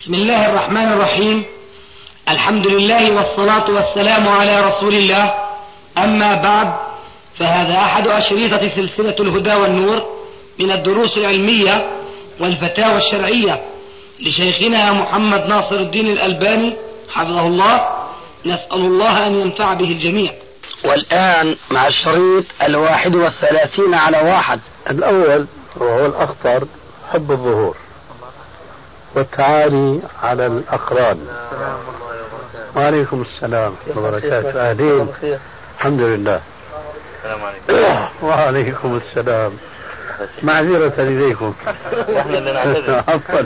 بسم الله الرحمن الرحيم. الحمد لله والصلاة والسلام على رسول الله. أما بعد، فهذا أحد أشريطة سلسلة الهدى والنور من الدروس العلمية والفتاوى الشرعية لشيخنا محمد ناصر الدين الألباني حفظه الله. نسأل الله أن ينفع به الجميع. والآن مع الشريط 31 على 1. الأول وهو الأخطر حب الظهور والتعالي على الأقران. وعليكم السلام وبركاته. أهلين. الحمد لله. السلام عليكم. وعليكم السلام. معذرة إليكم. احنا اللي نعتذر. عفوا.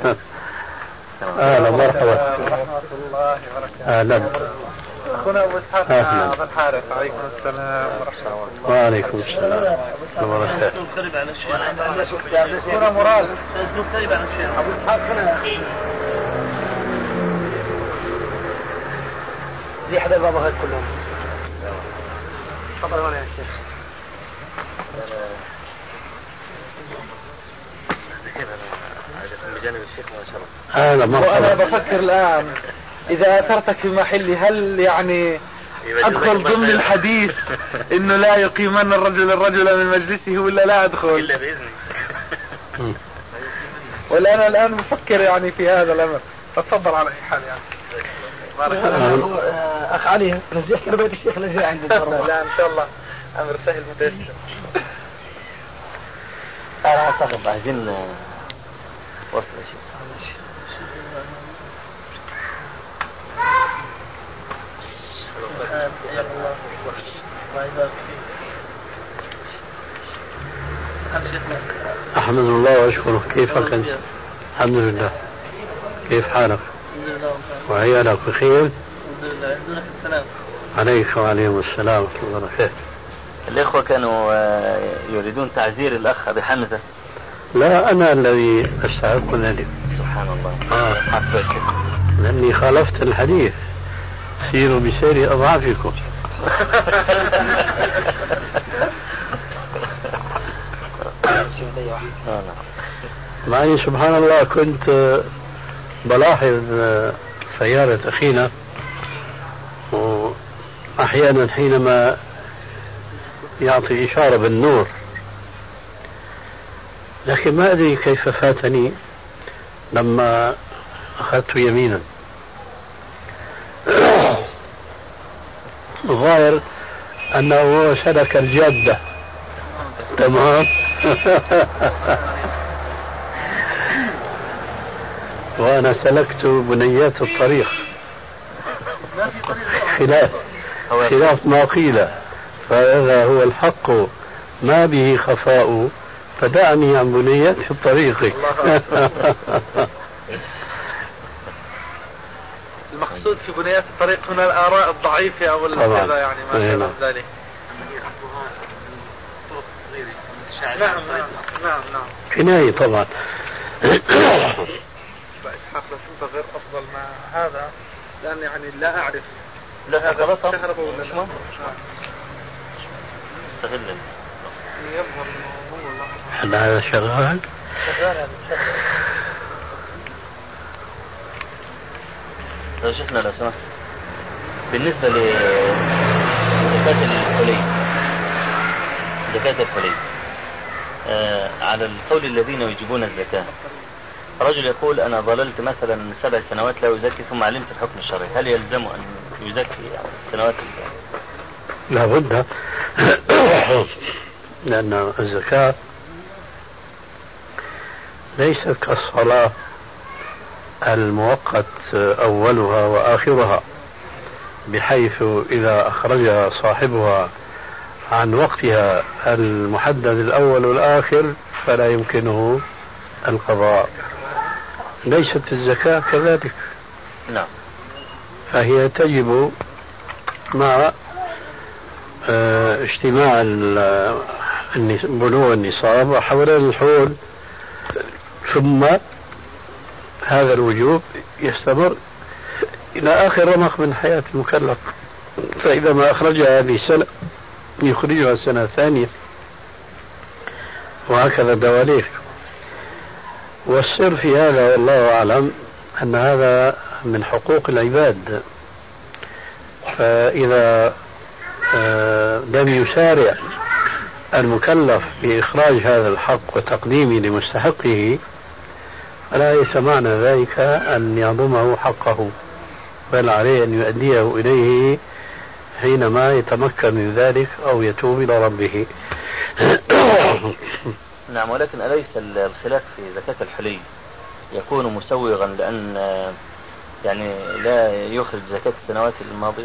أهلا مرحبا. أهلا. أخونا أبو إسحاق بن الحارث. عليكم السلام ورحمة الله. وعليكم السلام وبركاته. أخونا مراد. أبو إسحاق هنا. دي حدا البابا هاد كلهم. تفضل هنا يا شيخ. بجانب الشيخ ما شاء الله. أهلا مرحبا. وأنا بفكر الآن إذا أثرتك في محلي هل يعني أدخل ضمن الحديث إنه لا يقيمن الرجل من مجلسه ولا لا أدخل؟ إلا بإذنك. ولا أنا الآن بفكر يعني في هذا الأمر. تفضل على أي حال يعني. أخ علي نزيح كده بيت الشيخ اللي جاي عندي. لا إن شاء الله أمر سهل متيسر. أنا أعتقد عايزين وصل شيء. أحمد الله وأشكره. كيفك أنت؟ الحمد لله. كيف حالك؟ وعيالك بخير؟ عليك وعليهم السلام ورحمة الله وبركاته. الإخوة كانوا يريدون تعزير الأخ أبي حمزة. لا، أنا الذي أستحق ذلك. سبحان الله. لأني خالفت الحديث. سيروا بسير أضعافكم. معي سبحان الله كنت بلاحظ سيارة أخينا، وأحيانا حينما يعطي إشارة بالنور، لكن ما أدري كيف فاتني لما أخذت يمينا. الظاهر أنه سلك الجادة. تمام. وأنا سلكت بنيات الطريق خلاف ما قيل، فهذا هو الحق ما به خفاء، فدعني عن بنيات الطريق. المقصود في بنيات الطريق هنا الآراء الضعيفة أو كذا يعني ما شابه ذلك. نعم. كناية طبعا. إسحاق لسنت غير أفضل ما هذا، لأن يعني لا أعرف. لا هذا خلاص كهرباء ولا لا؟ استغل. يظهر إنه هو الله. هل هذا شغال؟ شغال. لو شفنا لو سمحت بالنسبة زكاة الحلي على القول الذين يجيبون الزكاة، رجل يقول أنا ظللت مثلا 7 سنوات لا يزكي ثم علمت الحكم الشرعي، هل يلزم أن يزكي السنوات؟ لا بد، لأن الزكاة ليست كالصلاة المؤقت أولها وآخرها، بحيث إذا أخرجها صاحبها عن وقتها المحدد الأول والآخر فلا يمكنه القضاء. ليست الزكاة كذلك. نعم. فهي تجب مع اجتماع بلوغ النصاب وحول الحول، ثم هذا الوجوب يستمر إلى آخر رمق من حياة المكلف. فإذا ما أخرجها هذه السنة يخرجها السنة الثانية، وهكذا دواليك. والسر في هذا والله أعلم أن هذا من حقوق العباد، فإذا لم يسارع المكلف بإخراج هذا الحق وتقديمه لمستحقه فلا ليس معنى ذلك أن يعظمه حقه، بل عليه أن يؤديه إليه حينما يتمكن من ذلك أو يتوب إلى ربه. نعم، ولكن أليس الخلاف في زكاة الحلي يكون مسوغا لأن يعني لا يخرج زكاة السنوات الماضية؟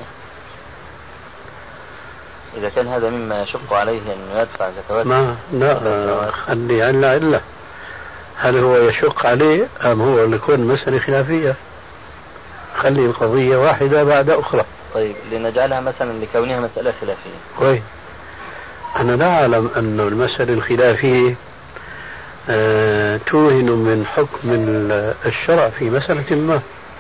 إذا كان هذا مما يشق عليه أن يدفع زكوات لا خلي علة هل هو يشق عليه أم هو يكون مسألة خلافية؟ خلي القضية واحدة بعد أخرى. طيب لنجعلها مثلا لكونها مسألة خلافية. كويس، أنا لا أعلم أن المسألة الخلافية توهن من حكم الشرع في مسألة ما.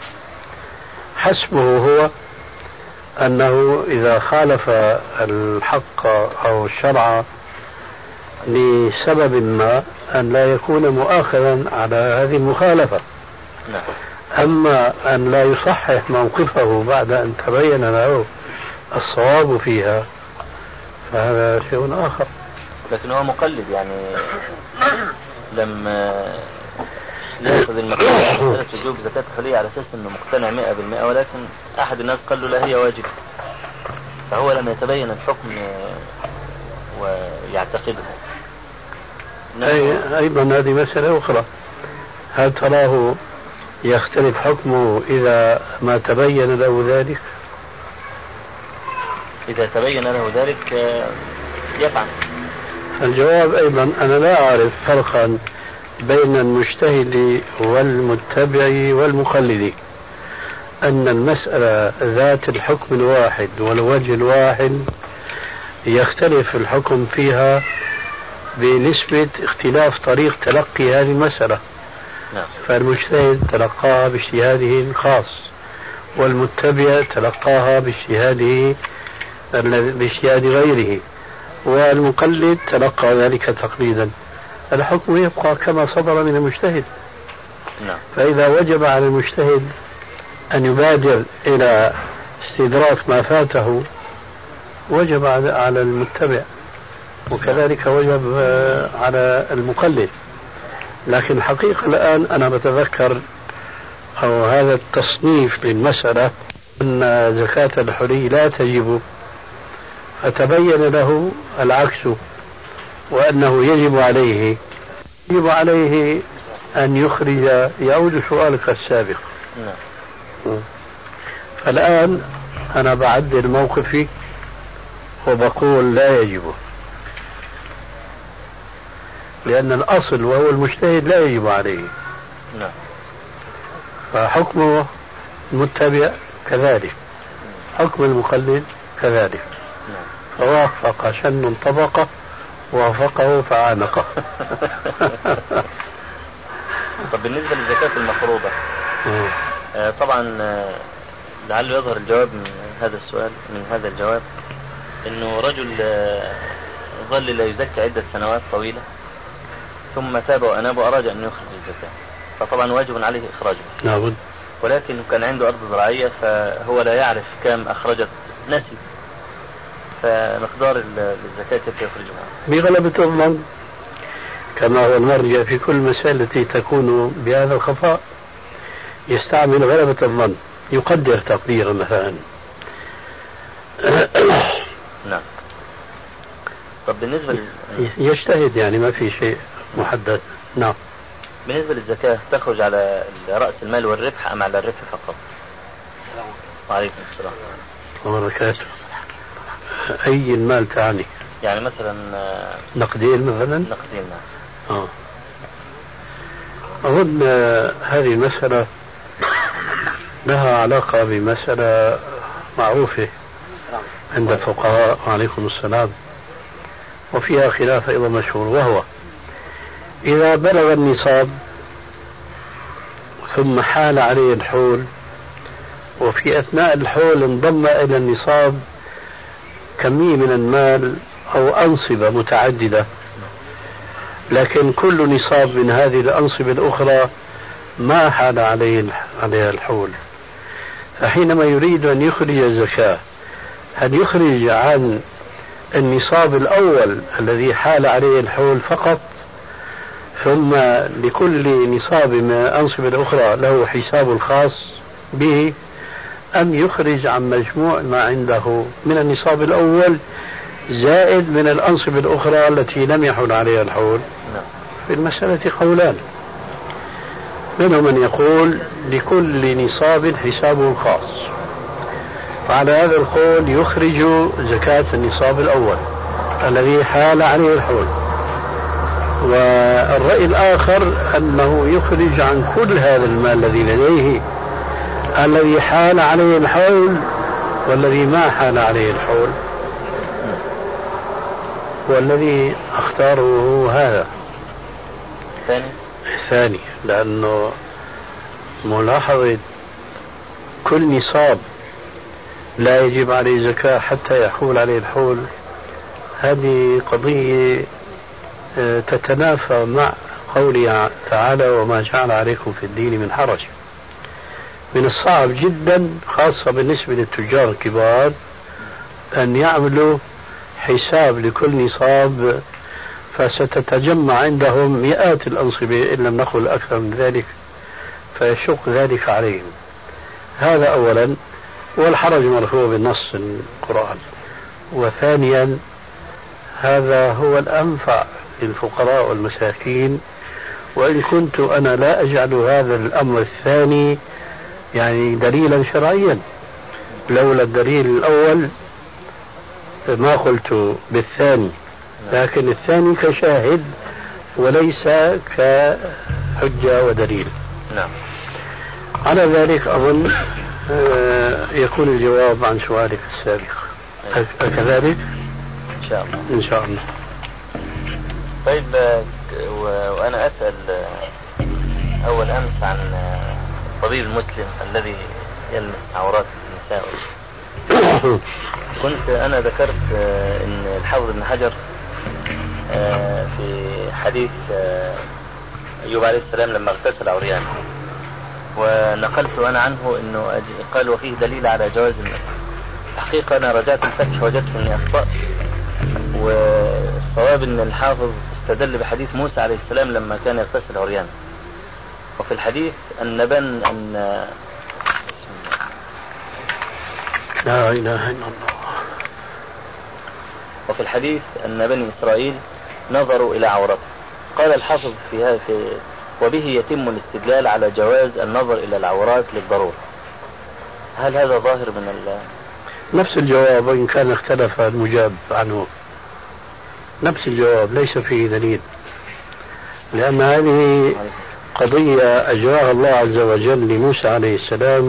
حسبه هو أنه إذا خالف الحق أو الشرع لسبب ما أن لا يكون مؤاخذا على هذه المخالفة. نعم. أما أن لا يصحح موقفه بعد أن تبين له الصواب فيها فهذا شيء آخر. لكن هو مقلد، يعني لما يأخذ المقلد وجوب زكاة الحلي على أساس أنه مقتنع 100%، ولكن أحد الناس قال له لا هي واجبة، فهو لما يتبين الحكم ويعتقده. أيضا هذه مسألة أخرى، هل تراه يختلف حكمه إذا ما تبين له ذلك؟ إذا تبين له ذلك يفعل. الجواب أيضا أنا لا أعرف فرقا بين المجتهد والمتبع والمقلد، أن المسألة ذات الحكم الواحد والوجه الواحد يختلف الحكم فيها بنسبة اختلاف طريق تلقي هذه المسألة. فالمجتهد تلقاها باجتهاده الخاص، والمتبع تلقاها باجتهاده باجتهاد غيره، والمقلد تلقى ذلك تقليدا. الحكم يبقى كما صدر من المجتهد. فإذا وجب على المجتهد أن يبادر إلى استدراك ما فاته وجب على المتبع، وكذلك وجب على المقلد. لكن الحقيقة الآن أنا بتذكر أو هذا التصنيف للمسألة أن زكاة الحلي لا تجب، فتبين له العكس، وأنه يجب عليه أن يخرج. يعود سؤالك السابق. فالآن أنا بعدل موقفي وبقول لا يجب، لأن الأصل وهو المجتهد لا يجب عليه. فحكمه المتبع كذلك، حكم المقلد كذلك. فوافق شن طبقه وافقه فعانقه. طب بالنسبة للزكاة المفروضة، طبعا لعله يظهر الجواب من هذا السؤال من هذا الجواب انه رجل ظل لا يزكى عدة سنوات طويلة ثم تاب وأناب وأراد أن يخرج الزكاة، فطبعا واجب عليه إخراجها. نعم. ولكن كان عنده أرض زراعية فهو لا يعرف كم أخرجت، نسي، فمقدار الزكاة كيف يخرجها؟ بغلبة الظن، كما هو المرجع في كل مسألة التي تكون بهذا الخفاء، يستعمل غلبة الظن، يقدر تقديرا مثلا. نعم. طب بالنسبة يجتهد، يعني ما في شيء محدد. نعم. بالنسبة للزكاة تخرج على رأس المال والربح أم على الربح فقط؟ وعليكم السلام وبركاته. أي المال تعني؟ يعني مثلا نقدين مثلا؟ نقدين. نعم. أظن هذه المسألة لها علاقة بمسألة معروفة عند الفقهاء، وعليكم السلام، وفيها خلاف أيضا مشهور، وهو إذا بلغ النصاب ثم حال عليه الحول، وفي أثناء الحول انضم إلى النصاب كمية من المال أو أنصبة متعددة، لكن كل نصاب من هذه الأنصبة الأخرى ما حال عليها الحول، فحينما يريد أن يخرج الزكاة هل يخرج عن النصاب الأول الذي حال عليه الحول فقط، ثم لكل نصاب من الأنصبة الأخرى له حساب خاص به، أم يخرج عن مجموع ما عنده من النصاب الأول زائد من الأنصبة الأخرى التي لم يحل عليها الحول؟ في المسألة قولان، منهم من يقول لكل نصاب حسابه الخاص، وعلى هذا القول يخرج زكاة النصاب الأول الذي حال عليه الحول. والرأي الآخر أنه يخرج عن كل هذا المال الذي لديه، الذي حال عليه الحول والذي ما حال عليه الحول، والذي اختاره هو هذا الثاني، لأنه ملاحظة كل نصاب لا يجب عليه زكاة حتى يحول عليه الحول، هذه قضية تتنافى مع قوله تعالى وما جعل عليكم في الدين من حرج. من الصعب جدا خاصة بالنسبة للتجار الكبار أن يعملوا حساب لكل نصاب، فستتجمع عندهم مئات الأنصبة إن لم نقل أكثر من ذلك، فيشق ذلك عليهم. هذا أولا، والحرج مرفوع بالنص القرآن. وثانيا هذا هو الأنفع للفقراء والمساكين، وإن كنت أنا لا أجعل هذا الأمر الثاني يعني دليلا شرعيا، لولا الدليل الأول ما قلت بالثاني، لكن الثاني كشاهد وليس كحجة ودليل. نعم. على ذلك أظن يكون الجواب عن سؤالك السابق. كذلك إن شاء الله. إن شاء الله. طيب، وأنا أسأل أول أمس عن الطبيب المسلم الذي يلمس عورات النساء. كنت أنا ذكرت أن الحافظ ابن حجر في حديث أيوب عليه السلام لما اغتسل عريان، ونقلت أنا عنه أنه قال وفيه دليل على جواز المسح. حقيقة أنا رجعت الفتح وجدت أني أخطأت، والصواب أن الحافظ استدل بحديث موسى عليه السلام لما كان يغتسل عريان، وفي الحديث أن لا إله إلا الله. وفي الحديث أن بني إسرائيل نظروا إلى عورته. قال الحافظ في وبه يتم الاستدلال على جواز النظر إلى العورات للضرورة. هل هذا ظاهر من نفس الجواب، وإن كان اختلف المجاب عنه، نفس الجواب ليس فيه دليل، لأن هذه قضية أجراها الله عز وجل لموسى عليه السلام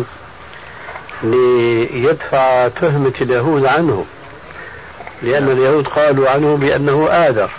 ليدفع تهمة اليهود عنه، لأن اليهود قالوا عنه بأنه آذر.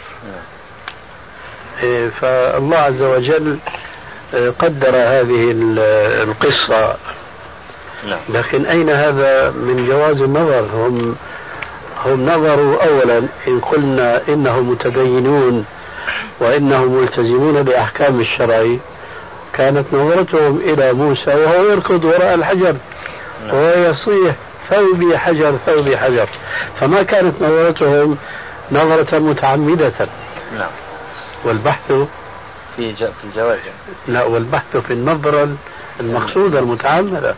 فالله عز وجل قدر هذه القصة، لكن أين هذا من جواز النظر؟ هم نظروا أولا، إن قلنا إنهم متدينون وإنهم ملتزمون بأحكام الشرع، كانت نظرتهم إلى موسى وهو يركض وراء الحجر وهو يصيح ثوبي حجر ثوبي حجر، فما كانت نظرتهم نظرة متعمدة. نعم. والبحث في الجواز. لا، والبحث في النظرة المقصودة المتعمدة.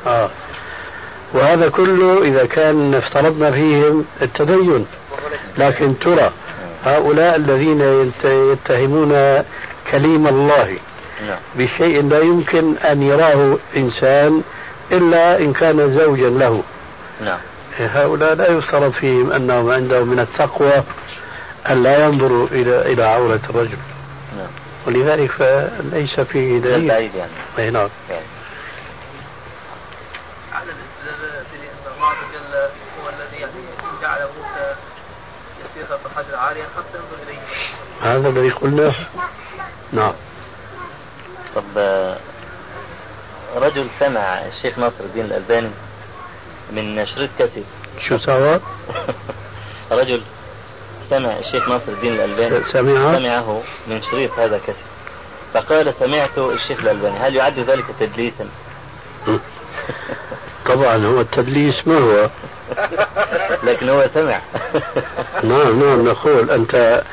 وهذا كله إذا كان افترضنا فيهم التدين، لكن ترى هؤلاء الذين يتهمون كليم الله بشيء لا يمكن أن يراه إنسان إلا إن كان زوجا له، هؤلاء لا يفترض فيهم أنهم عندهم من التقوى أن لا ينظروا إلى عورة الرجل، ولذلك فليس فيه دليل. يعني. نعم. على الاستدلال في أن الله عز وجل هو الذي جعل موسى يسير خلف الحجر عاليا حتى ينظر إليه، هذا الذي قلناه. نعم. طب، رجل سمع الشيخ ناصر الدين الألباني من شريط كاسيت. شو سوى؟ رجل سمع الشيخ ناصر الدين الألباني سمعه من شريط هذا كاسيت، فقال سمعت الشيخ الألباني، هل يعد ذلك تدليسا؟ طبعا هو التدليس ما هو، لكن هو سمع. نعم نقول أنت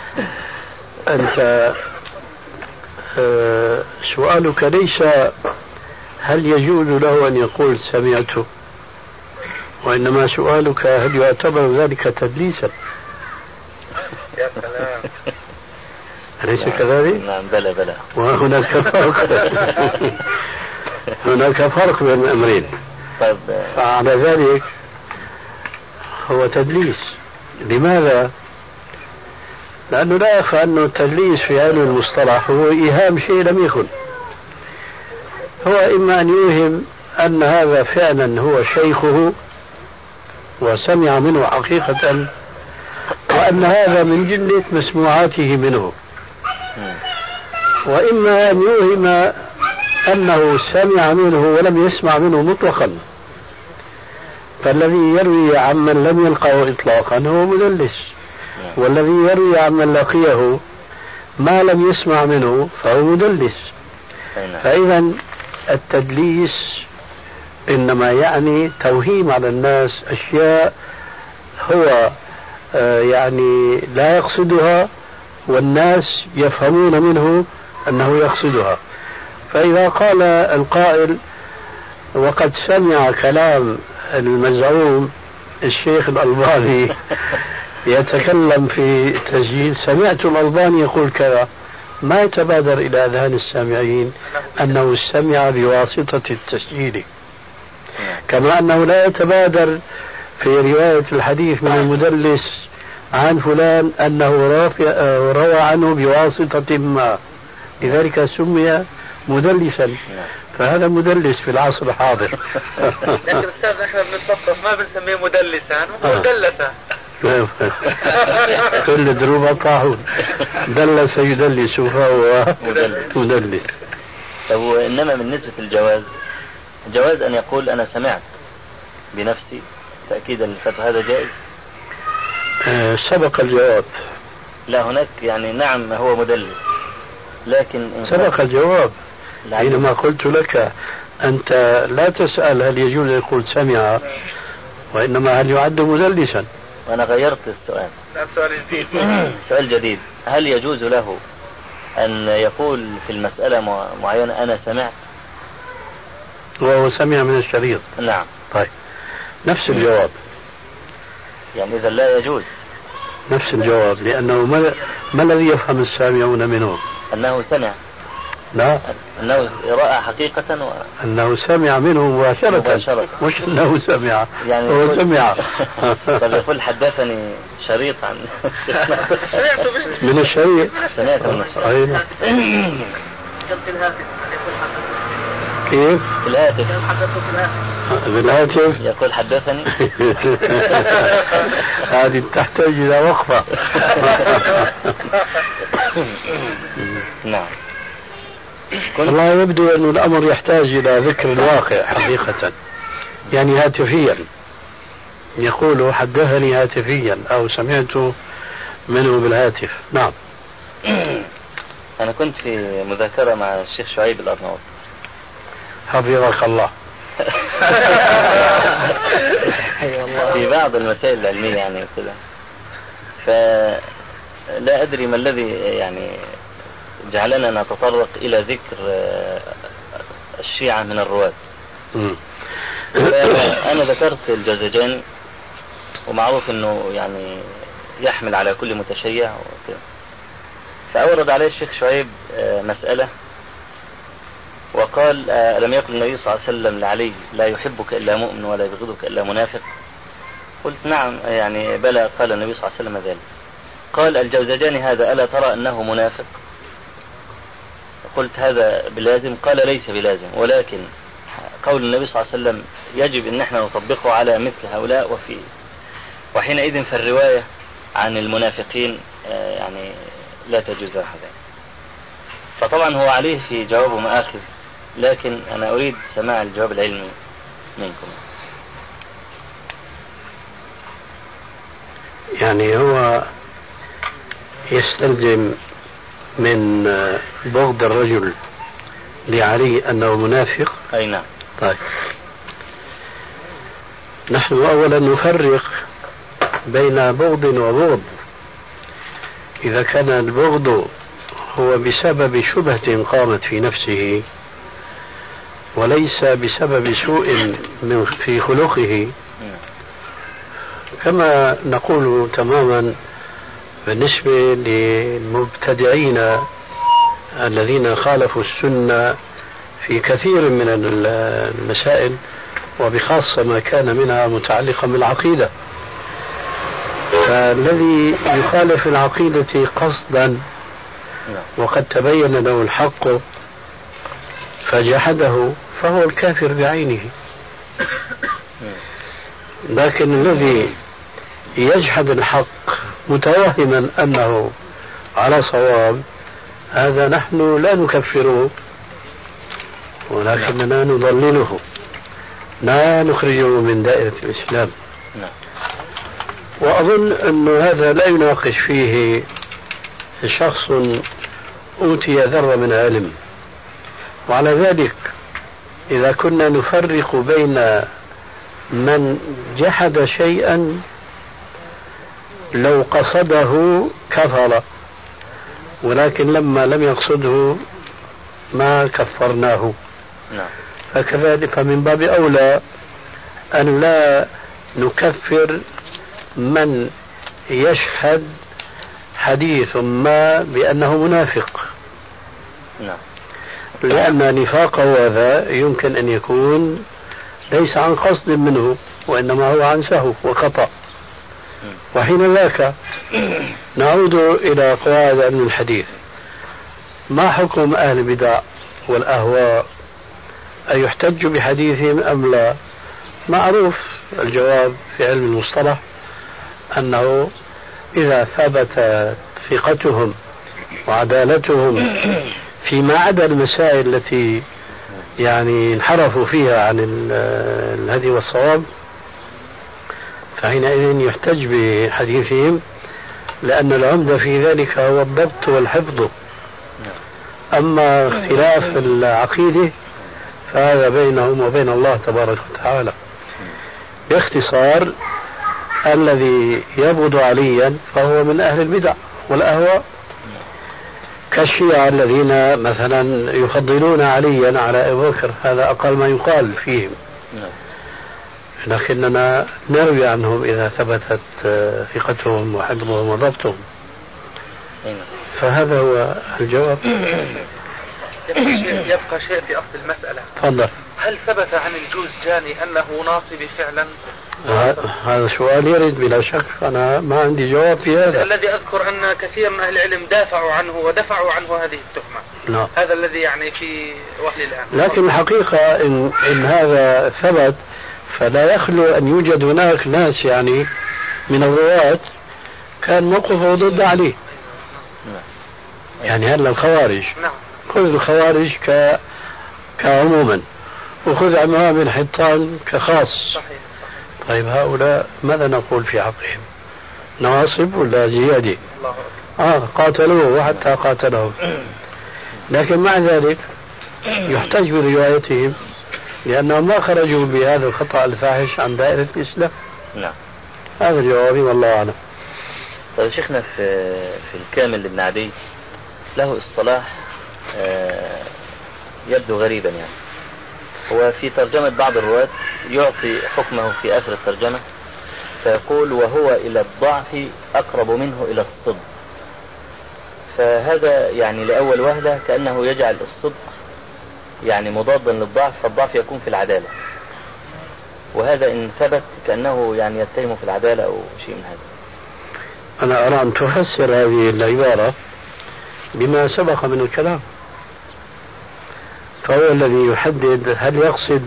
سؤالك ليس هل يجوز له أن يقول سمعته، وإنما سؤالك هل يعتبر ذلك تدليسا؟ يا سلام. أليس كذلك؟ نعم بلى. وهناك فرق. هناك فرق بين الأمرين. طيب. فعلى ذلك هو تدليس. لماذا؟ لأنه لا يخفى أنه التدليس في علم المصطلح هو إيهام شيء لم يكن. هو إما أن يوهم أن هذا فعلا هو شيخه وسمع منه حقيقة، وأن هذا من جملة مسموعاته منه، وإما أن يوهم أنه سمع منه ولم يسمع منه مطلقا، فالذي يروي عمن لم يلقه إطلاقا هو مدلس، والذي يروي عمن لقيه ما لم يسمع منه فهو مدلس. فإذا التدليس إنما يعني توهيم على الناس أشياء هو يعني لا يقصدها، والناس يفهمون منه أنه يقصدها. فإذا قال القائل وقد سمع كلام المزعوم الشيخ الألباني يتكلم في تسجيل، سمعت الألباني يقول كذا، ما يتبادر إلى أذهان السامعين أنه استمع بواسطة التسجيل، كما أنه لا يتبادر في رواية الحديث من المدلس عن فلان أنه روى عنه بواسطة ما، لذلك سمي مدلسا. فهذا مدلس في العصر الحاضر. لكن أستاذ احنا بنتصف ما بنسميه مدلسا، مدلسا. كل دروب طاحون، دلس يدلس فهو مدلس. طب إنما بالنسبة للجواز، جواز أن يقول أنا سمعت بنفسي تأكيدا للفتوى، هذا جائز؟ سبق الجواب. لا هناك يعني نعم هو مدلس، لكن سبق الجواب حينما قلت لك أنت لا تسأل هل يجوز يقول سمع، وإنما هل يعد مدلسا. وأنا غيرت السؤال، سؤال جديد، هل يجوز له أن يقول في المسألة معينة أنا سمعت وهو سمع من الشريط؟ نعم. طيب نفس الجواب، يعني إذا لا يجوز نفس الجواب، لأنه ما الذي يفهم السامعون منه؟ أنه سمع. لا، أنه رأى حقيقة أنه سمع منه مباشرة. مش أنه سمع، يعني هو سمع. طب يقول حدثني شريط عن من الشريط. سمعت من الشريط. كيف؟ في الهاتف. بالهاتف يقول حدثني. هذه تحتاج إلى وقفة. نعم. والله يبدو أن الأمر يحتاج إلى ذكر الواقع حقيقة، يعني هاتفيا يقول حدثني هاتفيا أو سمعت منه بالهاتف. نعم. أنا كنت في مذاكرة مع الشيخ شعيب الأرناؤوط حفظك الله. في بعض المسائل العلمية يعني كذا، فلا أدري ما الذي يعني جعلنا نتطرق إلى ذكر الشيعة من الرواة. أنا ذكرت الجوزجاني، ومعروف أنه يعني يحمل على كل متشيع وكذا، فأورد عليه الشيخ شعيب مسألة وقال ألم يقل النبي صلى الله عليه وسلم لعلي لا يحبك إلا مؤمن ولا يبغضك إلا منافق؟ قلت نعم يعني بلى، قال النبي صلى الله عليه وسلم ذلك. قال الجوزجاني هذا ألا ترى أنه منافق؟ قلت هذا بلازم؟ قال ليس بلازم، ولكن قول النبي صلى الله عليه وسلم يجب أن احنا نطبقه على مثل هؤلاء، وحينئذ فالرواية عن المنافقين يعني لا تجوز هذا. فطبعا هو عليه في جوابه مآخذ، لكن أنا أريد سماع الجواب العلمي منكم. يعني هو يستلزم من بغض الرجل لعلي أنه منافق؟ أي نعم. طيب، نحن أولا نفرق بين بغض وبغض. إذا كان البغض هو بسبب شبهة قامت في نفسه وليس بسبب سوء في خلقه، كما نقول تماما بالنسبة للمبتدعين الذين خالفوا السنة في كثير من المسائل، وبخاصة ما كان منها متعلقا بالعقيدة. فالذي يخالف العقيدة قصدا وقد تبين له الحق فجحده فهو الكافر بعينه. لكن الذي يجحد الحق متوهما أنه على صواب هذا نحن لا نكفره، ولكننا نضلله، لا نخرجه من دائرة الإسلام. وأظن أن هذا لا يناقش فيه شخص أوتي ذرة من علم. وعلى ذلك إذا كنا نفرق بين من جحد شيئا لو قصده كفر، ولكن لما لم يقصده ما كفرناه، فكذلك فمن باب أولى أن لا نكفر من يشهد حديث ما بأنه منافق، لأن نفاقه هذا يمكن أن يكون ليس عن قصد منه وإنما هو عن سهو وخطأ. وحين ذاك نعود إلى قواعد علم الحديث. ما حكم أهل البدع والأهواء؟ أن يحتج بحديثهم أم لا؟ معروف الجواب في علم المصطلح أنه إذا ثبت ثقتهم وعدالتهم فيما عدا المسائل التي يعني انحرفوا فيها عن الهدي والصواب فحينئذ يحتج بحديثهم، لأن العمدة في ذلك هو الضبط والحفظ. أما خلاف العقيدة فهذا بينهم وبين الله تبارك وتعالى. باختصار الذي يبغض عليا فهو من أهل البدع والأهواء، كالشيعة الذين مثلا يفضلون عليا على أبي بكر، هذا أقل ما يقال فيهم، لكننا نروي عنهم إذا ثبتت ثقتهم وحفظهم وضبطهم. فهذا هو الجواب. يبقى شيء في أصل المسألة. تفضل. هل ثبت عن الجوزجاني أنه ناصبي فعلا؟ هذا سؤال يرد بلا شك، أنا ما عندي جواب في هذا. الذي أذكر أن كثير من أهل العلم دافعوا عنه ودفعوا عنه هذه التهمة. نعم. هذا الذي يعني في وهل الآن. لكن الحقيقة إن هذا ثبت فلا يخلو أن يوجد هناك ناس يعني من الرواة كان موقفه ضد عليه. يعني هلا الخوارج، خذ الخوارج كعموما وخذ عمام بن حطان كخاص. صحيح. طيب هؤلاء ماذا نقول في حقهم؟ نواصب ولا زيادة؟ قاتلوه وحتى قاتلوه، لكن مع ذلك يحتج بروايتهم لأنهم ما خرجوا بهذا الخطأ الفاحش عن دائرة الإسلام. نعم. هذا جوابي والله أعلم. طيب شيخنا في الكامل لابن عدي له اصطلاح يبدو غريبا، يعني هو في ترجمة بعض الرواة يعطي حكمه في آخر الترجمة فيقول وهو إلى الضعف أقرب منه إلى الصدق. فهذا يعني لأول وهلة كأنه يجعل الصدق يعني مضادا للضعف، فالضعف يكون في العدالة، وهذا إن ثبت كأنه يعني يتهم في العدالة أو شيء من هذا. أنا أرى أن تفسر هذه العبارة بما سبق من الكلام، فهو الذي يحدد هل يقصد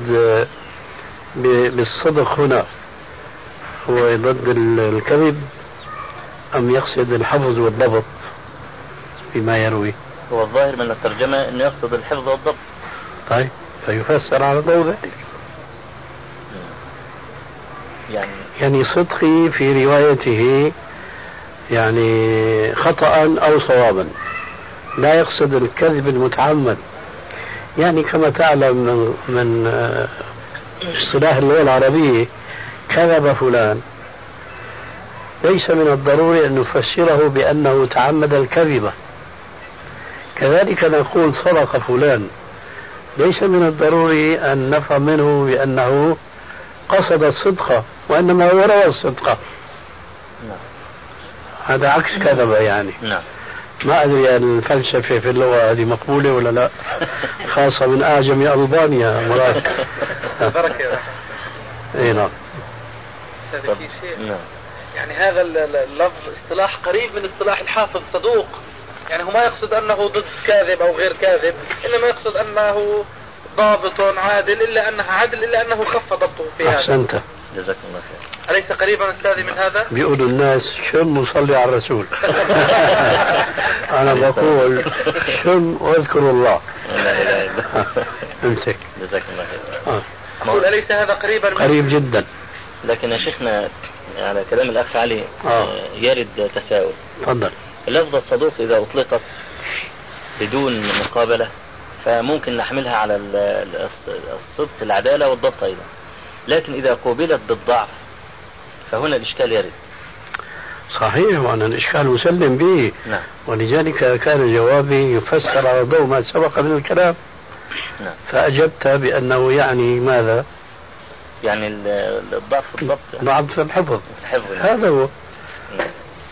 بالصدق هنا هو ضد الكذب أم يقصد الحفظ والضبط بما يروي. هو الظاهر من الترجمة أنه يقصد الحفظ والضبط. طيب فيفسر على ضوء ذلك. يعني صدقي في روايته يعني خطأ أو صوابا، لا يقصد الكذب المتعمد. يعني كما تعلم من اصطلاح اللغة العربية كذب فلان، ليس من الضروري أن نفسره بأنه تعمد الكذبة. كذلك نقول صدق فلان، ليس من الضروري أن نفهم منه بأنه قصد الصدق، وإنما هو روى الصدق. هذا عكس كذب يعني. ما أدري الفلسفة في اللغة هذه مقبولة ولا لا، خاصة من أعجم ألبانيا مرات. اي نعم. يعني هذا اللفظ اصطلاح قريب من اصطلاح الحافظ صدوق، يعني هو ما يقصد أنه ضد كاذب أو غير كاذب، إنما يقصد أنه ضابط عادل، إلا أنه عدل إلا أنه خف ضبطه في هذا. أحسنت، جزاك الله خير. أليس قريبا أستاذي من هذا؟ بيقولوا الناس شم وصلي على الرسول. أنا بقول شم واذكر الله. لا إله إلا الله. امسك. جزاك الله خير. أقول أليس هذا قريبا قريب جدا. لكن يا شيخنا على كلام الأخ علي يرد تساؤل. تفضل. اللفظة الصدوق إذا أطلقت بدون مقابلة فممكن نحملها على الصدق العدالة والضبط أيضا، لكن إذا قوبلت بالضعف فهنا الإشكال يرد. صحيح، وأنا الإشكال مسلم به. نعم. ولذلك كان جوابي يفسر على ضوء ما سبق من الكلام. نعم. فأجبت بأنه يعني ماذا؟ يعني الضعف في الضبط، ضعف في الحفظ. نعم. هذا هو. نعم.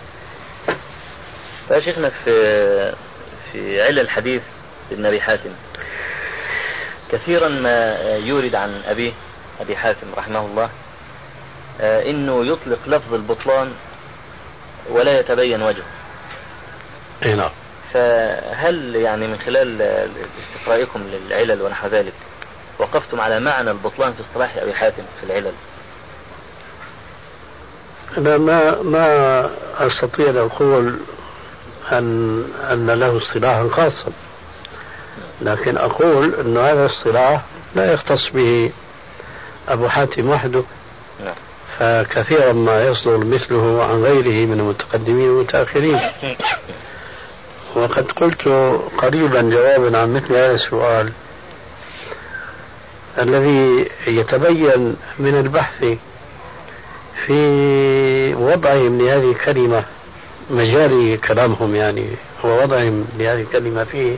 فشيخنا في علل الحديث ابن أبي حاتم كثيرا ما يورد عن أبي حاتم رحمه الله إنه يطلق لفظ البطلان ولا يتبين وجهه. اي نعم. فهل يعني من خلال استقرائكم للعلل ونحو ذلك وقفتم على معنى البطلان في اصطلاح أبي حاتم في العلل؟ أنا ما أستطيع أن أقول أن له اصطلاحا خاصا، لكن أقول أن هذا الاصطلاح لا يختص به أبو حاتم وحده، فكثيرا ما يصدر مثله عن غيره من المتقدمين والمتأخرين. وقد قلت قريبا جوابا عن مثل هذا السؤال الذي يتبين من البحث في وضعهم لهذه الكلمة، مجاري كلامهم يعني هو وضعهم لهذه الكلمة فيه،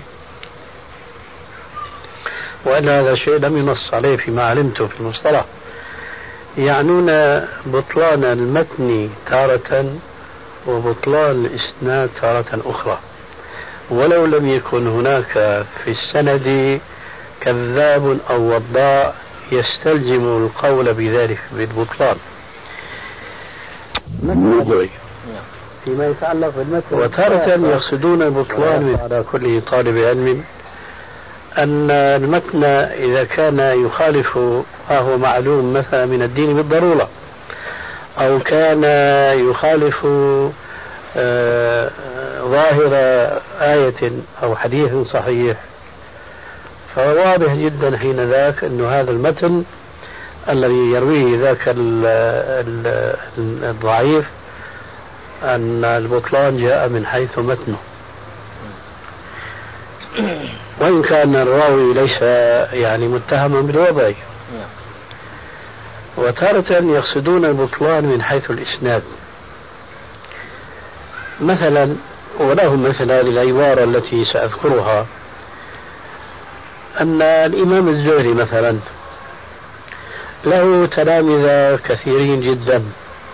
وأن هذا شيء لم ينص عليه فيما علمته في المصطلح. يعنون بطلان المتن تارة وبطلان الإسناد تارة أخرى، ولو لم يكن هناك في السند كذاب أو وضاع يستلزم القول بذلك بالبطلان. فيما يتعلق بالمتن، وتارة يقصدون البطلان على كل طالب علم أن المتن إذا كان يخالف ما هو معلوم مثلا من الدين بالضرورة، أو كان يخالف ظاهر آية أو حديث صحيح، فواضح جدا حين ذاك أن هذا المتن الذي يرويه ذاك الضعيف أن البطلان جاء من حيث متنه، وإن كان الراوي ليس يعني متهما بالوضع. وتارة يقصدون البطلان من حيث الإسناد، مثلا ولهم مثلا للعبارة التي سأذكرها أن الإمام الزهري مثلا له تلامذة كثيرين جدا،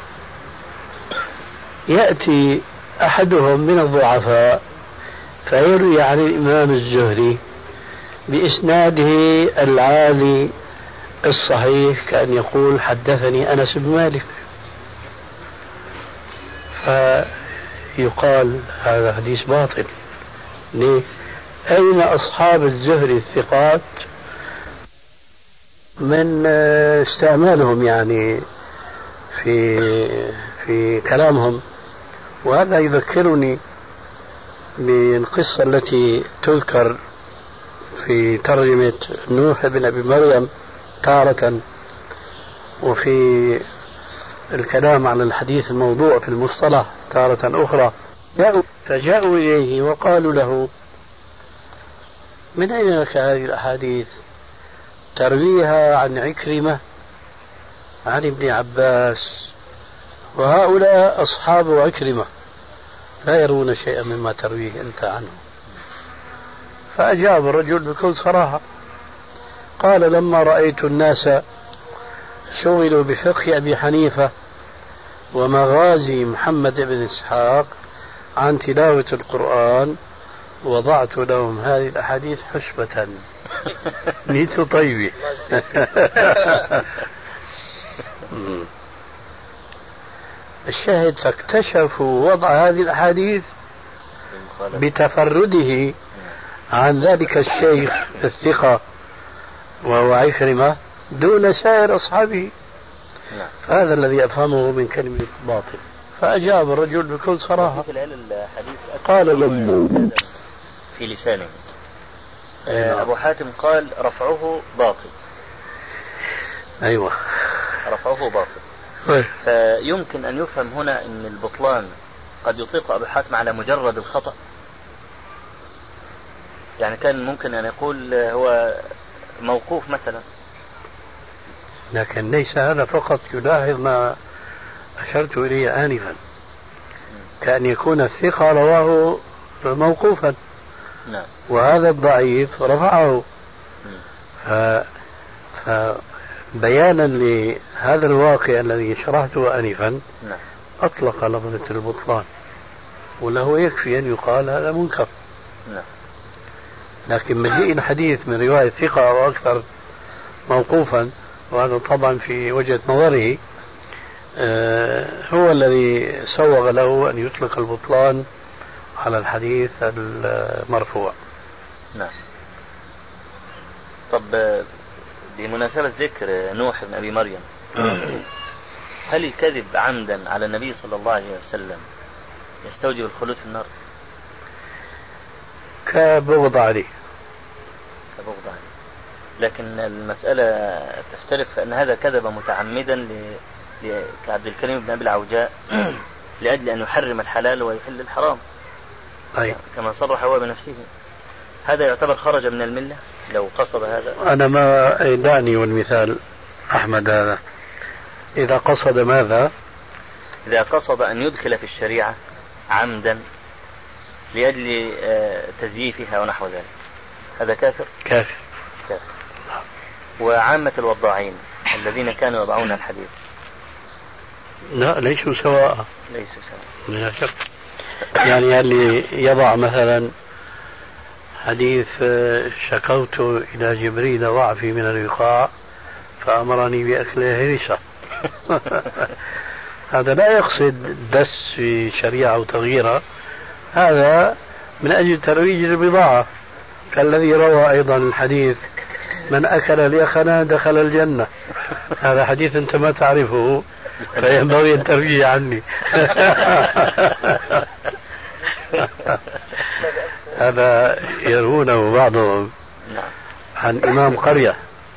يأتي أحدهم من الضعفاء فيروي عن الإمام الزهري بإسناده العالي الصحيح كأن يقول حدثني أنس بن مالك، فيقال هذا حديث باطل. ليه؟ أين أصحاب الزهري الثقات من استعمالهم يعني في كلامهم؟ وهذا يذكرني بالقصة التي تذكر في ترجمة نوح بن أبي مريم تارة، وفي الكلام عن الحديث الموضوع في المصطلح تارة أخرى. فجاءوا إليه وقالوا له من أين لك هذه الأحاديث؟ ترويها عن عكرمة عن ابن عباس، وهؤلاء أصحاب عكرمة لا يرون شيئا مما ترويه أنت عنه. فأجاب الرجل بكل صراحة قال: لما رأيت الناس شغلوا بفقه أبي حنيفة ومغازي محمد بن إسحاق عن تلاوة القرآن وضعت لهم هذه الأحاديث حسبة نيت طيبة. الشاهد فاكتشفوا وضع هذه الأحاديث بتفرده عن ذلك الشيخ الثقة وهو عكرمة دون سائر أصحابه. هذا الذي أفهمه من كلمة باطل. فأجاب الرجل بكل صراحة قال: لما في لسانه أبو حاتم قال رفعه باطل. أيوة، رفعه باطل. فيمكن أن يفهم هنا أن البطلان قد يطلق أبو حاتم على مجرد الخطأ. يعني كان ممكن أن يقول هو موقوف مثلا. لكن ليس هذا فقط، يلاحظ ما أشرت إليه آنفا، كأن يكون الثقة رواه موقوفا، وهذا الضعيف رفعه. فبيانا لهذا الواقع الذي شرحته آنفا أطلق لفظة البطلان، وله يكفي أن يقال هذا منكر. لكن مجيء الحديث من رواية ثقة أو أكثر موقوفا، وهذا طبعا في وجهة نظره هو الذي سوغ له أن يطلق البطلان على الحديث المرفوع. نعم. طب بمناسبة ذكر نوح بن أبي مريم، هل الكذب عمدا على النبي صلى الله عليه وسلم يستوجب الخلود في النار؟ كبغض عليه. لكن المسألة تختلف، فإن هذا كذب متعمدا كعبد الكريم بن أبي العوجاء لأجل أن يحرم الحلال ويحل الحرام. كما صرح هو بنفسه. هذا يعتبر خرج من الملة لو قصد هذا. أنا ما دعني والمثال أحمد هذا إذا قصد ماذا؟ إذا قصد أن يدخل في الشريعة عمدا لأجل تزييفها ونحو ذلك، هذا كافر؟ كافر. وعامة الوضاعين الذين كانوا يضعون الحديث لا، ليسوا سواء. لا شك. يعني اللي يضع مثلا حديث شكوت إلى جبريل ضعفي من الوقاع فأمرني بأكل هرسة، هذا لا يقصد دس في شريعة وتغييرها، هذا من أجل ترويج البضاعة. كالذي روى أيضا الحديث من أكل اليخنة دخل الجنة، هذا حديث أنت ما تعرفه فينبغي أن ترويه عني. هذا يروونه بعضهم عن إمام قرية،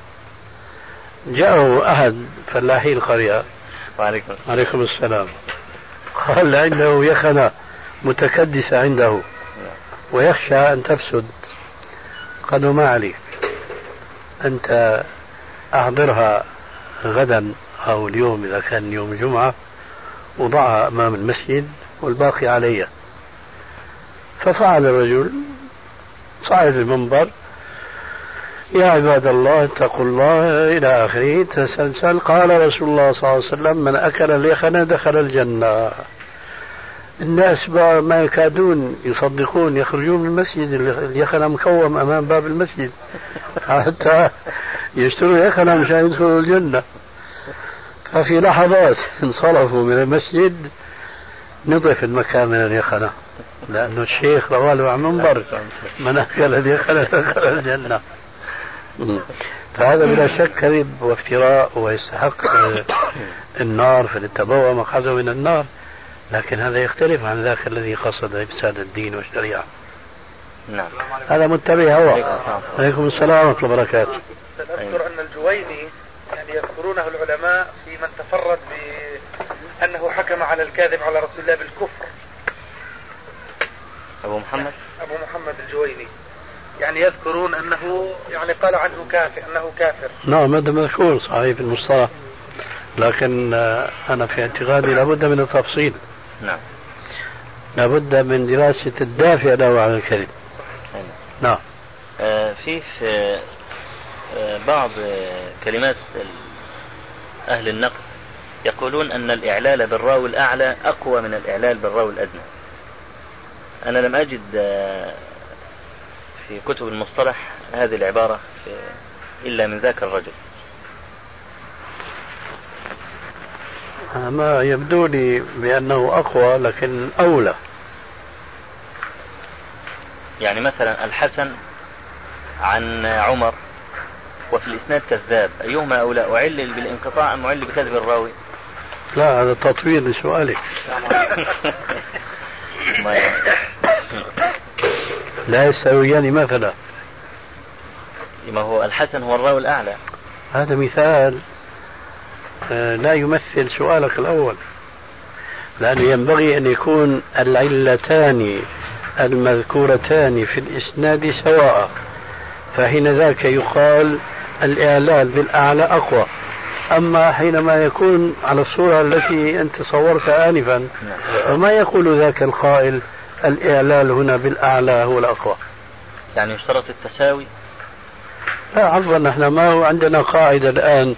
جاءه أحد فلاحي القرية عليكم السلام، قال عنده يخنة متكدسة عنده ويخشى أن تفسد. قالوا ما عليك، أنت أحضرها غدا أو اليوم إذا كان يوم جمعة وضعها أمام المسجد والباقي علي. ففعل الرجل، صعد المنبر يا عباد الله اتقوا الله إلى آخره، تسلسل. قال رسول الله صلى الله عليه وسلم من أكل اليخنة دخل الجنة. الناس ما يكادون يصدقون، يخرجون من المسجد اليخنة مكوم أمام باب المسجد حتى يشتروا يخنة مشان يدخلوا الجنة. ففي لحظات انصرفوا من المسجد نظف المكان من اليخنة، لأنه الشيخ رواله عن منبر من أكل اليخنة دخل الجنة. فهذا بلا شك كذب وافتراء ويستحق النار، فليتبوأ مقعده من النار. لكن هذا يختلف عن ذاك الذي قصد إفساد الدين والشريعة. نعم. هذا متبع هو. عليكم السلام ورحمة الله وبركاته. أذكر أن الجويني يعني يذكرونه العلماء في من تفرد بأنه حكم على الكاذب على رسول الله بالكفر. أبو محمد الجويني يعني يذكرون أنه يعني قال عنه كافر، أنه كافر. نعم هذا مذكور صحيح في المصطلح، لكن أنا في اعتقادي لابد من التفصيل. نعم. لابد من دراسة الدافع له على الكذب. نعم. في بعض كلمات أهل النقد يقولون أن الإعلال بالراوي الأعلى أقوى من الإعلال بالراوي الأدنى. أنا لم أجد في كتب المصطلح هذه العبارة إلا من ذاك الرجل. ما يبدو لي بأنه أقوى لكن أولى. يعني مثلا الحسن عن عمر وفي الإسناد كذاب، أيهما أولى، أعلل بالانقطاع أم أعلل بكذب الراوي؟ لا هذا تطوير لسؤالك. لا يستويان مثلا. ما هو الحسن هو الراوي الأعلى. هذا مثال لا يمثل سؤالك الأول، لأنه ينبغي أن يكون العلتان المذكورتان في الإسناد سواء، فحين ذاك يقال الإعلال بالأعلى أقوى. أما حينما يكون على الصورة التي أنت صورتها آنفا وما يقول ذاك القائل الإعلال هنا بالأعلى هو الأقوى. يعني يشترط التساوي؟ لا عفوا، نحن ما هو عندنا قاعدة الآن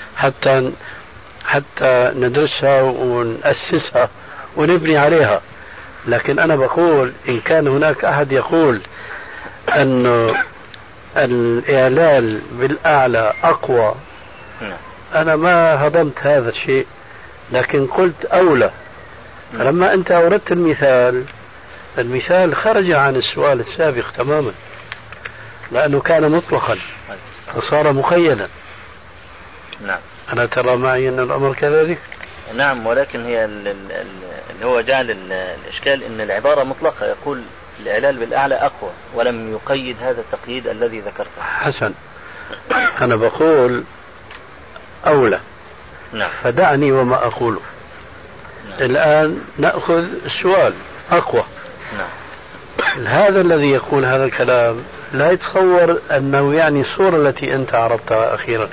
حتى ندرسها ونأسسها ونبني عليها، لكن أنا بقول إن كان هناك أحد يقول أن الإعلال بالأعلى أقوى أنا ما هضمت هذا الشيء، لكن قلت أولى. لما أنت أوردت المثال خرج عن السؤال السابق تماما، لأنه كان مطلقا فصار مقيدا. نعم. أنا ترى معي أن الأمر كذلك. نعم، ولكن هي اللي هو جعل الإشكال أن العبارة مطلقة، يقول الإعلال بالأعلى أقوى ولم يقيد هذا التقييد الذي ذكرته. حسن، أنا بقول أولى. نعم. فدعني وما أقوله. نعم. الآن نأخذ السؤال أقوى. نعم. هذا الذي يقول هذا الكلام لا يتصور أنه يعني الصورة التي أنت عرضتها أخيرا،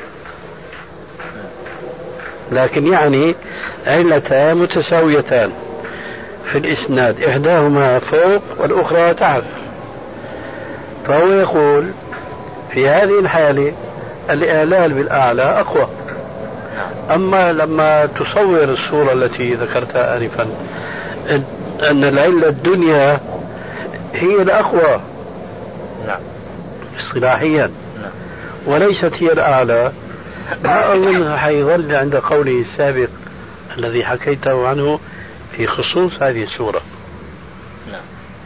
لكن يعني علتان متساويتان في الإسناد، إحداهما فوق والأخرى تحت، فهو يقول في هذه الحالة الإعلال بالأعلى أقوى. أما لما تصور الصورة التي ذكرتها آنفا أن العلة الدنيا هي الأقوى اصطلاحيا وليست هي الأعلى، ما أظن حيظل عند قوله السابق الذي حكيته عنه في خصوص هذه السورة. نعم.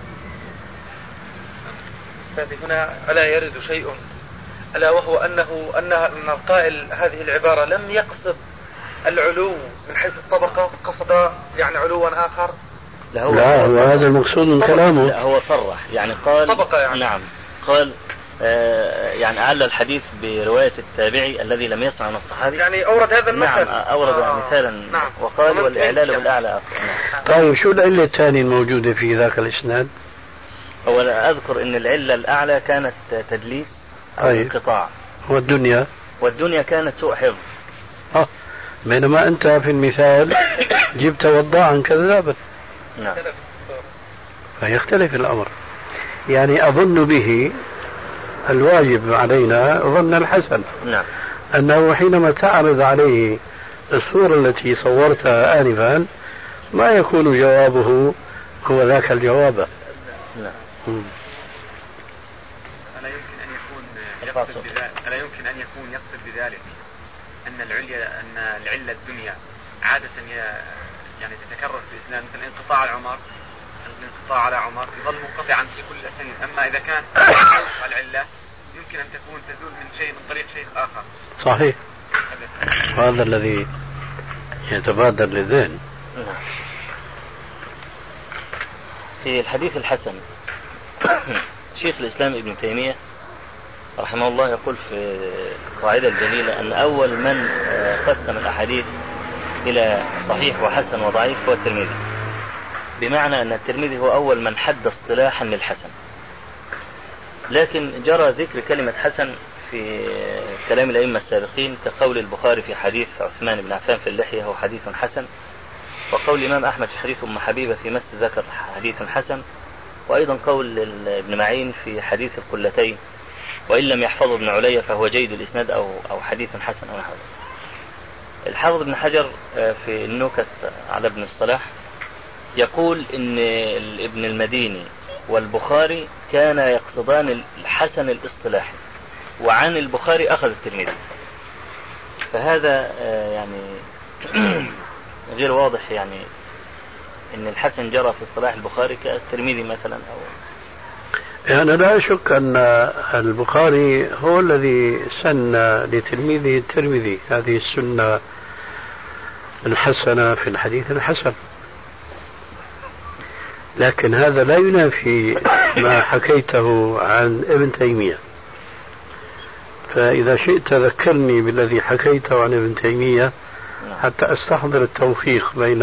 أستاذي هنا ألا يرد شيء، ألا وهو أن القائل هذه العبارة لم يقصد العلو من حيث الطبقة، قصد يعني علوا آخر. لا هو هذا المقصود من كلامه. لا هو صرح يعني قال طبقة يعني. نعم قال يعني أعلى الحديث برواية التابعي الذي لم يسمع من الصحابي، يعني أورد هذا المثل. نعم أورد مثالا. نعم. وقال والإعلال بالأعلى أقوى. نعم. طيب شو العلة الثانية الموجودة في ذاك الإسناد؟ أولا أذكر أن العلة الأعلى كانت تدليس أو انقطاع، والدنيا كانت سوء حفظ. بينما أنت في المثال جبت وضاعا كذابا. نعم. فيختلف الأمر. يعني أظن به الواجب علينا ظن الحسن. نعم. أنه حينما تعرض عليه الصورة التي صورتها آنفا ما يكون جوابه هو ذاك الجواب. نعم. ألا يمكن أن يكون يقصد بذلك أن العلة الدنيا عادة يعني تتكرر في الإسلام، مثل انقطاع الانقطاع على عمر يظل منقطعا في كل الأسانيد. أما إذا كانت العلة يمكن أن تكون تزول من طريق شيخ آخر. صحيح. هذا الذي يتبادر للذهن. في الحديث الحسن شيخ الإسلام ابن تيمية رحمه الله يقول في القاعدة الجليلة أن أول من قسم الأحاديث إلى صحيح وحسن وضعيف هو الترمذي، بمعنى أن الترمذي هو أول من حد اصطلاحا للحسن. لكن جرى ذكر كلمة حسن في كلام الأئمة السابقين، كقول البخاري في حديث عثمان بن عفان في اللحية هو حديث حسن، وقول الإمام أحمد في حديث أم حبيبة في مس ذكر حديث حسن، وأيضا قول ابن معين في حديث القلتين وإن لم يحفظه ابن علي فهو جيد الإسناد أو حديث حسن أو نحو ذلك. الحافظ ابن حجر في النكت على ابن الصلاح يقول إن ابن المديني والبخاري كان يقصدان الحسن الاصطلاحي، وعن البخاري أخذ الترمذي، فهذا يعني غير واضح، يعني إن الحسن جرى في اصطلاح البخاري كالترمذي مثلا أو يعني لا أشك أن البخاري هو الذي سن لتلميذه الترمذي هذه السنة الحسنة في الحديث الحسن، لكن هذا لا ينافي ما حكيته عن ابن تيمية. فإذا شئت ذكرني بالذي حكيته عن ابن تيمية حتى أستحضر التوفيق بين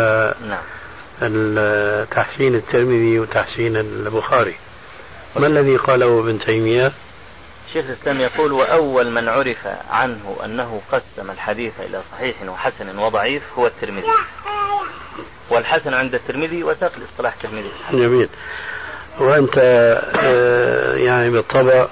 تحسين الترمذي وتحسين البخاري. ما الذي قاله ابن تيمية؟ شيخ الإسلام يقول: وأول من عرف عنه أنه قسم الحديث إلى صحيح وحسن وضعيف هو الترمذي، والحسن عند الترمذي وساق الاصطلاح الترمذي. جميل. وأنت يعني بالطبع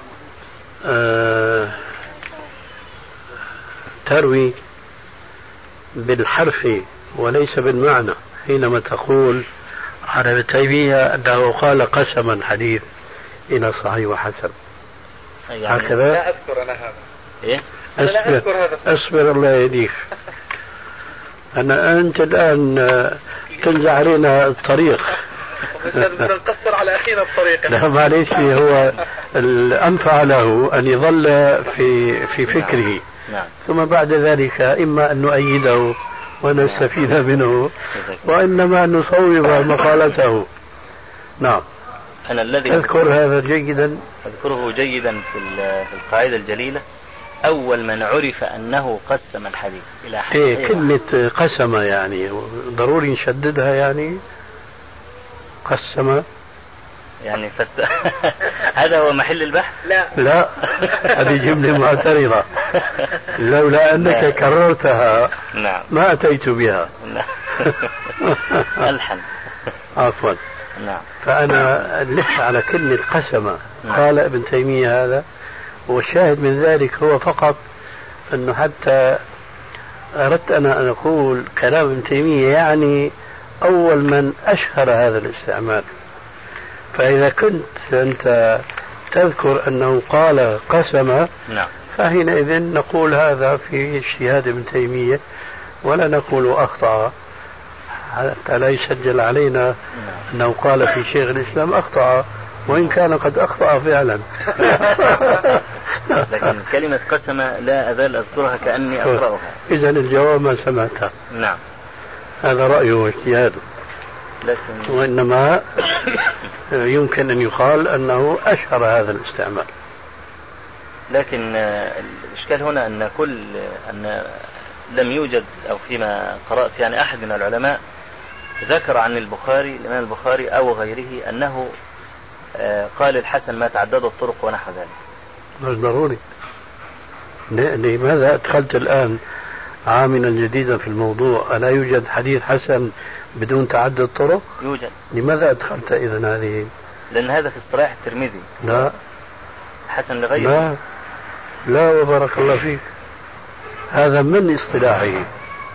تروي بالحرف وليس بالمعنى حينما تقول عن ابن تيمية أنه قال قسم الحديث إلى صحيح وحسن، يعني هكذا. لا أذكر أنا هذا. إيه؟ أصبر الله يهديك. أنت الآن تنزع علينا الطريق. نقصر على أخينا الطريق. لا معليش، هو الأنفع له أن يظل في فكره. نعم. ثم بعد ذلك إما أن نؤيده ونستفيد منه، وإنما أن نصوب مقالته. نعم. أنا الذي أذكر هذا جيدا، أذكره جيدا في القاعدة الجليلة: أول من عرف أنه قسم الحديث إلى حديث. إيه كلمة قسم يعني ضروري نشددها، يعني قسم يعني هذا هو محل البحث؟ لا هذه جملة معترضة، لولا أنك كررتها نعم ما أتيت بها. ألحن. عفوا. نعم. فأنا لح على كلمة قسم. قال ابن تيمية هذا، والشاهد من ذلك هو فقط أنه حتى أردت أنا أن أقول كلام ابن تيمية يعني أول من أشهر هذا الاستعمال. فإذا كنت أنت تذكر أنه قال قسم، نعم، فحينئذ نقول هذا في اجتهاد ابن تيمية ولا نقول أخطأ، حتى لا يسجل علينا أنه قال في شيخ الإسلام أخطأ، وإن كان قد أخطأ فعلا. لكن كلمة قسم لا أزال أذكرها كأني أقرأها. إذن الجواب ما سمعته. نعم. هذا رأيه واجتهاده، لكن وإنما يمكن أن يقال أنه أشهر هذا الاستعمال. لكن الإشكال هنا أن لم يوجد، أو فيما قرأت يعني أحد من العلماء ذكر عن البخاري، الإمام البخاري أو غيره، أنه قال الحسن ما تعدد الطرق ونحو ذلك. مش ضروري. لماذا أدخلت الآن عاملا جديدا في الموضوع؟ ألا يوجد حديث حسن بدون تعدد طرق؟ يوجد. لماذا أدخلت إذن هذه؟ لأن هذا في اصطلاح الترمذي. لا، حسن لغيره. لا وبارك الله فيك، هذا من اصطلاحه،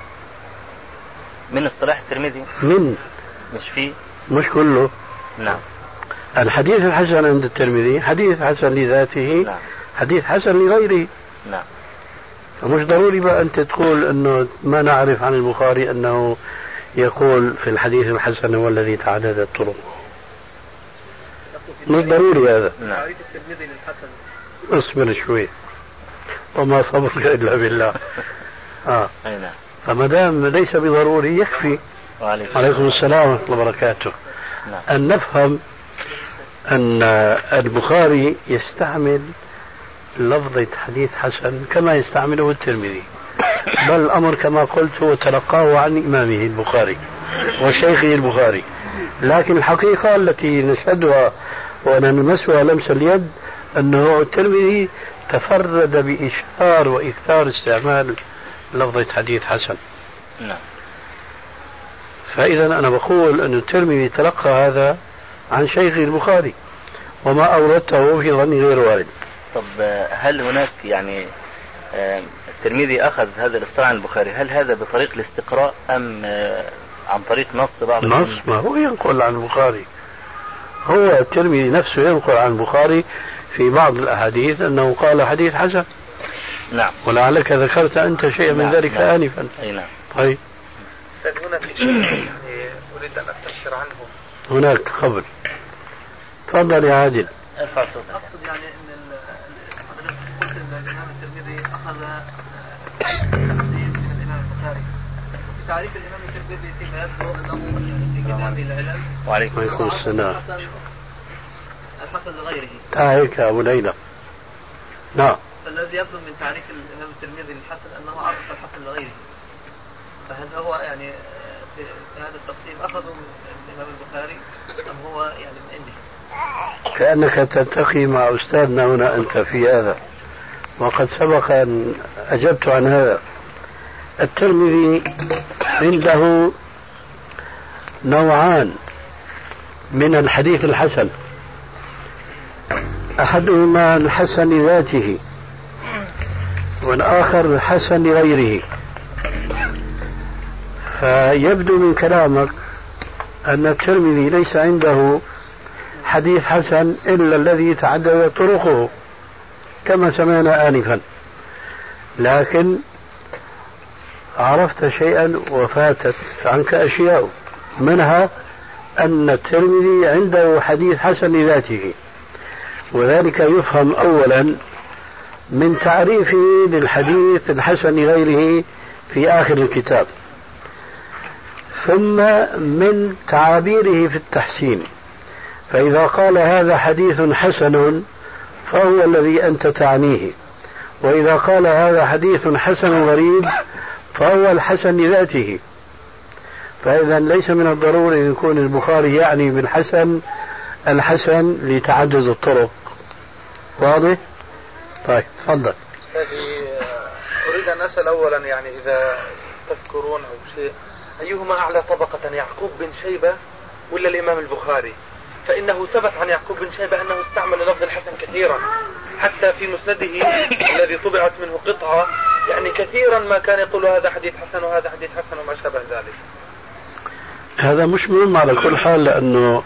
من اصطلاح الترمذي، مش فيه، مش كله. نعم. الحديث الحسن عند الترمذي حديث حسن لذاته. نعم. حديث حسن لغيره. نعم. فمش ضروري بقى أنت تقول أنه ما نعرف عن البخاري أنه يقول في الحديث الحسن هو الذي تعدد الطرق. مش ضروري هذا. نعم. اصبر شوي، وما صبرك إلا بالله. أي نعم. فما دام ليس بضروري يكفي. عليكم السلام ورحمة الله وبركاته. نعم. أن نفهم أن البخاري يستعمل لفظة حديث حسن كما يستعمله الترمذي، بل الأمر كما قلت هو تلقاه عن إمامه البخاري وشيخه البخاري. لكن الحقيقة التي نشهدها ونلمسها لمس اليد أنه الترمذي تفرد بإشهار وإكثار استعمال لفظة حديث حسن. نعم. فإذا أنا بقول أن الترمذي تلقى هذا عن شيخ البخاري، وما أوردته في ظني غير وارد. طب هل هناك يعني الترمذي أخذ هذا الاصطلاح عن البخاري، هل هذا بطريق الاستقراء أم عن طريق نص بعض نص؟ ما هو ينقل عن البخاري، هو الترمذي نفسه ينقل عن البخاري في بعض الأحاديث أنه قال حديث حسن. نعم. ولعلك ذكرت أنت شيئا من ذلك آنفا. أي نعم. طيب. هنا في شيء يعني أريد أن أستفسر عنه. هناك خبر. تفضل يا عادل. ارفع صوتك. أقصد يعني أن قلت أن الإمام الترمذي أخذ تقسيم من الإمام البخاري. في تعريف الإمام الترمذي فيما يبدو أنه في كتاب العلل. وعليكم السلام. الحسن لغيره. تعالك يا أبو ليلى. نعم. فالذي يبدو من تعريف الإمام الترمذي للحسن أنه عرف الحسن لغيره. فهل هو يعني في هذا التقسيم أخذوا من الإمام البخاري أم هو يعني من عنده؟ كأنك تلتقي مع أستاذنا هنا أنت في هذا، وقد سبق أن أجبت عن هذا. الترمذي عنده نوعان من الحديث الحسن، أحدهما الحسن لذاته والآخر الحسن لغيره. فيبدو من كلامك أن الترمذي ليس عنده حديث حسن إلا الذي تعدد طرقه كما سمعنا آنفا، لكن عرفت شيئا وفاتت عنك أشياء، منها أن الترمذي عنده حديث حسن لذاته، وذلك يفهم أولا من تعريفه للحديث الحسن لغيره في آخر الكتاب، ثم من تعابيره في التحسين. فإذا قال هذا حديث حسن فهو الذي أنت تعنيه، وإذا قال هذا حديث حسن غريب فهو الحسن لذاته. فإذا ليس من الضروري أن يكون البخاري يعني بالحسن الحسن لتعدد الطرق. واضح؟ طيب تفضل. أريد أن أسأل أولا، يعني إذا تذكرون أو شيء، أيهما أعلى طبقة، يعقوب بن شيبة ولا الإمام البخاري؟ فإنه ثبت عن يعقوب بن شيبة أنه استعمل لفظ الحسن كثيرا، حتى في مسنده الذي طبعت منه قطعة، يعني كثيرا ما كان يقول هذا حديث حسن وهذا حديث حسن وما شابه ذلك. هذا مش مهم على كل حال، لأنه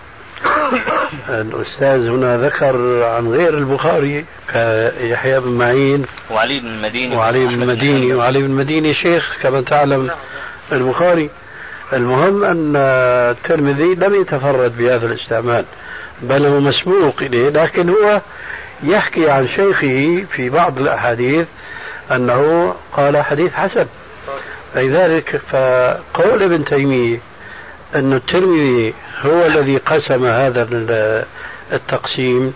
الأستاذ هنا ذكر عن غير البخاري كيحيى بن معين وعلي بن المديني وعلي بن المديني شيخ كما تعلم البخاري. المهم أن الترمذي لم يتفرد بهذا الاستعمال، بل هو مسبوق إليه، لكن هو يحكي عن شيخه في بعض الأحاديث أنه قال حديث حسن. لذلك فقول ابن تيمية أن الترمذي هو الذي قسم هذا التقسيم،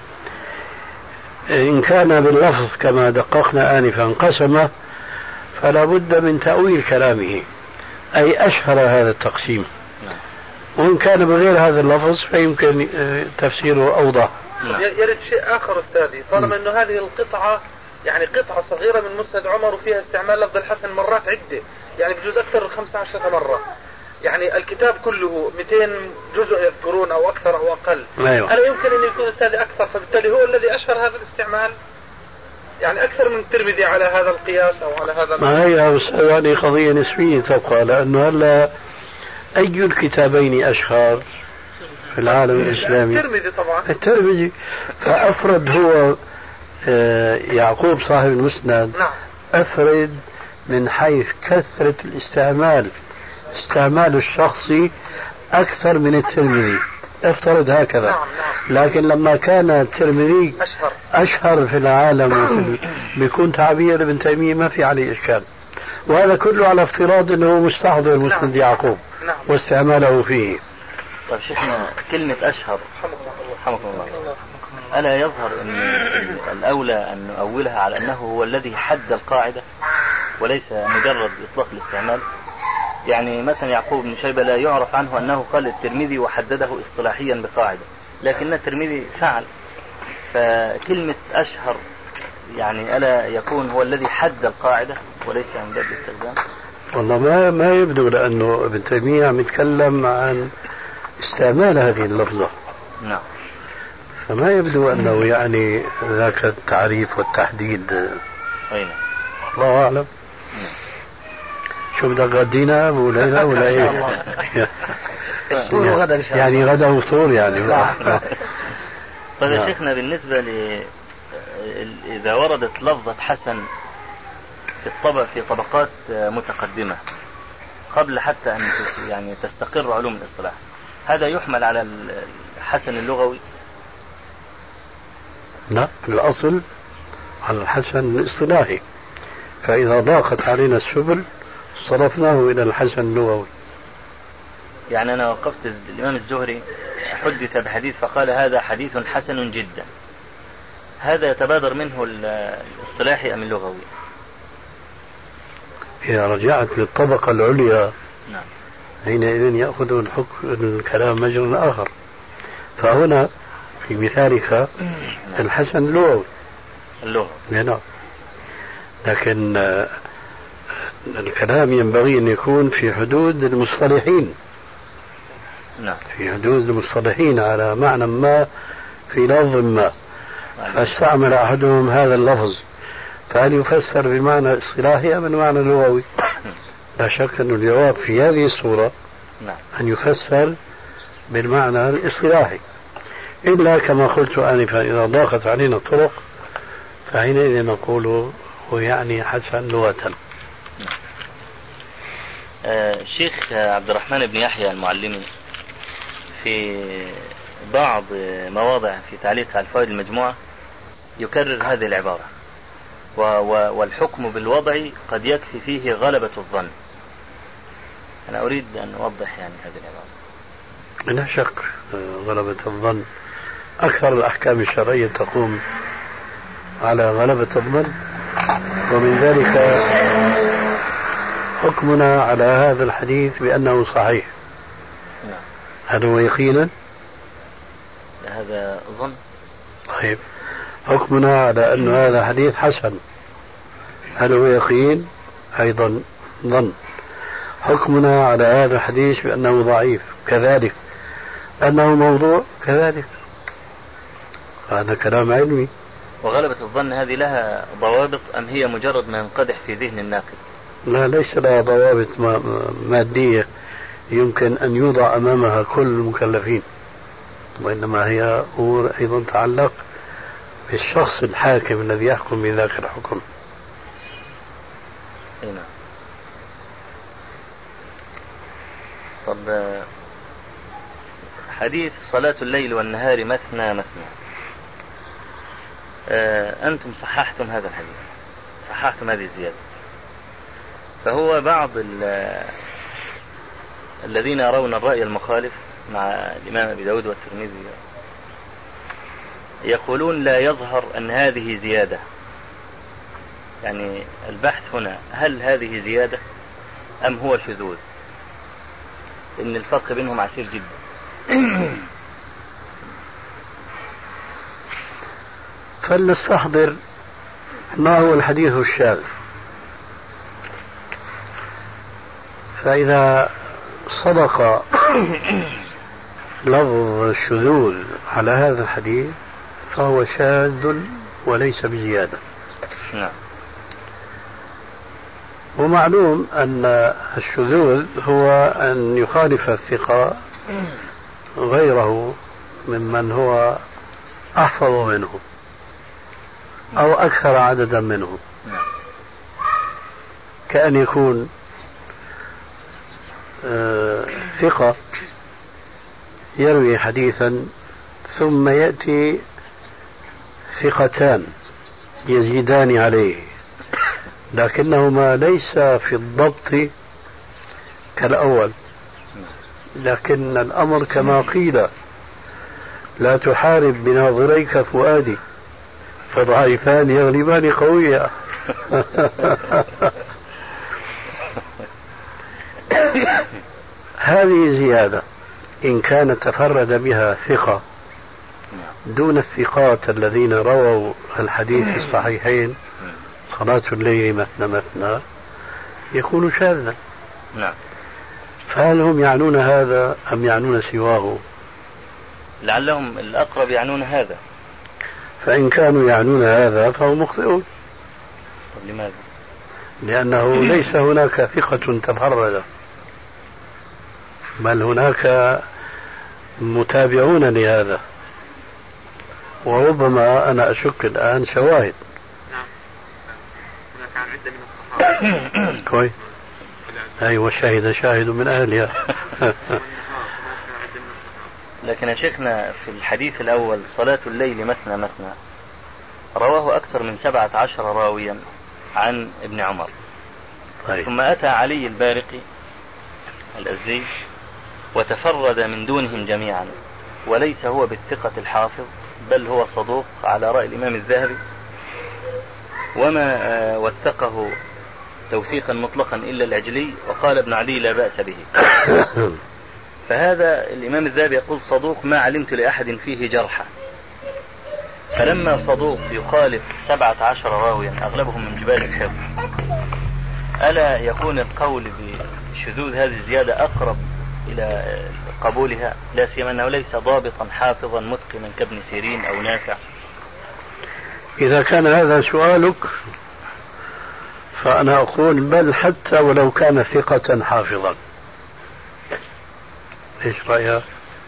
إن كان باللفظ كما دققنا آنفا قسمه، فلا بد من تأويل كلامه، أي أشهر هذا التقسيم. وإن كان بغير هذا اللفظ فيمكن تفسيره أوضح. يرد شيء آخر أستاذي، طالما أنه هذه القطعة يعني قطعة صغيرة من مسند عمر وفيها استعمال لفظ الحسن مرات عدة، يعني بجوز أكثر من 15 مرة، يعني الكتاب كله 200 جزء يذكرون أو أكثر أو أقل. أيوة. أنا يمكن أن يكون أستاذي أكثر، فبالتالي هو الذي أشهر هذا الاستعمال، يعني أكثر من الترمذي على هذا القياس أو على هذا. ما هي يعني قضية نسبية تبقى، لأنه هلا أي الكتابين أشهر في العالم الإسلامي؟ الترمذي طبعا. الترمذي. فأفرد هو يعقوب صاحب المسند. نعم. أفرد من حيث كثرة الاستعمال، استعمال الشخصي أكثر من الترمذي، افترض هكذا. نعم. لكن لما كان الترمذي أشهر في العالم بيكون تعبير ابن تيمية ما في عليه إشكال، وهذا كله على افتراض أنه مستحضر مسند يعقوب واستعماله فيه. طيب شيخنا، كلمة أشهر رحمكم الله، ألا يظهر أن الأولى أن نؤولها على أنه هو الذي حد القاعدة وليس مجرد إطلاق الاستعمال؟ يعني مثلا يعقوب بن شيبة لا يعرف عنه أنه قال الترمذي وحدده اصطلاحيا بقاعدة، لكن الترمذي فعل فكلمة أشهر يعني ألا يكون هو الذي حد القاعدة وليس من باب الاستخدام؟ والله ما يبدو، لأنه ابن تيمية عم يتكلم عن استعمال هذه اللفظة. نعم. فما يبدو أنه يعني ذاك التعريف والتحديد. أين؟ الله أعلم. شو بدك غدينا أبو ليلى ولا إيه؟ فطور وغدا إن شاء الله. يعني غدا وفطور يعني. طيب يا شيخنا، بالنسبة إذا وردت لفظة حسن في طبقات متقدمة قبل حتى أن يعني تستقر علوم الاصطلاح، هذا يحمل على الحسن اللغوي؟ لا، الأصل على الحسن الاصطلاحي، فإذا ضاقت علينا السبل صرفناه إلى الحسن اللغوي. يعني أنا وقفت الإمام الزهري حدث بحديث فقال هذا حديث حسن جدا، هذا يتبادر منه الاصطلاحي أم اللغوي؟ إذا رجعت للطبقة العليا نعم حينئذ يأخذ الكلام مجرى آخر. فهنا في مثالك الحسن اللغوي. نعم. لكن الكلام ينبغي أن يكون في حدود المصطلحين. نعم. في حدود المصطلحين على معنى ما في لفظ ما، فاستعمل أحدهم هذا اللفظ، فهل يفسر بمعنى اصطلاحي أم بمعنى لغوي؟ لا شك أن الجواب في هذه الصورة أن يفسر بالمعنى الاصطلاحي، إلا كما قلت آنفا إذا ضاقت علينا الطرق فحينئذ نقول هو يعني حسن لغة. الشيخ عبد الرحمن بن يحيى المعلمي في بعض مواضع في تعليق على الفوائد المجموعة يكرر هذه العبارة، والحكم بالوضع قد يكفي فيه غلبة الظن. أنا أريد أن أوضح يعني هذه العبارة. لا شك غلبة الظن أكثر الأحكام الشرعية تقوم على غلبة الظن، ومن ذلك حكمنا على هذا الحديث بأنه صحيح. هل هو يقينا؟ هذا ظن. طيب، حكمنا على أن هذا حديث حسن، هل هو يقين؟ أيضا ظن. حكمنا على هذا الحديث بأنه ضعيف كذلك، أنه موضوع كذلك، هذا كلام علمي. وغلبة الظن هذه لها ضوابط أم هي مجرد ما ينقدح في ذهن الناقد؟ لا، ليس لها ضوابط مادية يمكن أن يوضع أمامها كل المكلفين، وإنما هي أمور أيضا تعلق بالشخص الحاكم الذي يحكم بذاك الحكم. هنا. طب حديث صلاة الليل والنهار مثنى مثنى، أنتم صححتم هذا الحديث، صححتم هذه الزيادة، فهو بعض الذين يرون الرأي المخالف مع الإمام أبي داود والترمذي يقولون لا يظهر أن هذه زيادة. يعني البحث هنا هل هذه زيادة أم هو شذوذ؟ إن الفرق بينهم عسير جدا. فلنستحضر ما هو الحديث الشاذ. فإذا صدق لفظ الشذوذ على هذا الحديث فهو شاذ وليس بزيادة. نعم. ومعلوم أن الشذوذ هو أن يخالف الثقة غيره ممن هو أحفظ منه أو أكثر عددا منه، كأن يكون ثقة يروي حديثا ثم يأتي ثقتان يزيدان عليه لكنهما ليس في الضبط كالأول، لكن الأمر كما قيل لا تحارب بناظريك فؤادي فضعيفان يغلبان قويا. هذه زيادة إن كان تفرد بها ثقة دون الثقات الذين رووا الحديث في الصحيحين صلاة الليل مثنى مثنى يكون شاذا. نعم. فهل هم يعنون هذا أم يعنون سواه؟ لعلهم الأقرب يعنون هذا. فإن كانوا يعنون هذا فهم مخطئون. لماذا؟ لأنه ليس هناك ثقة تفرد، بل هناك متابعون لهذا، وربما أنا أشك الآن شواهد. نعم. هناك عن عدة من الصحابة. كويس. أيوة، شاهد من أهلها. لكن يا شيخنا في الحديث الأول صلاة الليل مثنى مثنى رواه أكثر من 17 راويا عن ابن عمر. طيب. ثم أتى علي البارقي الأزدي وتفرد من دونهم جميعا، وليس هو بالثقة الحافظ بل هو صدوق على رأي الإمام الذهبي، وما وثقه توثيقا مطلقا إلا العجلي، وقال ابن عدي لا بأس به. فهذا الإمام الذهبي يقول صدوق ما علمت لأحد فيه جرحا. فلما صدوق يخالف 17 راويا أغلبهم من جبال الحفظ، ألا يكون القول بشذوذ هذه الزيادة أقرب إلى قبولها، لا سيما أنه ليس ضابطا حافظا متقنا كابن سيرين أو نافع؟ إذا كان هذا سؤالك فأنا أقول بل حتى ولو كان ثقة حافظا. إيش رأيك؟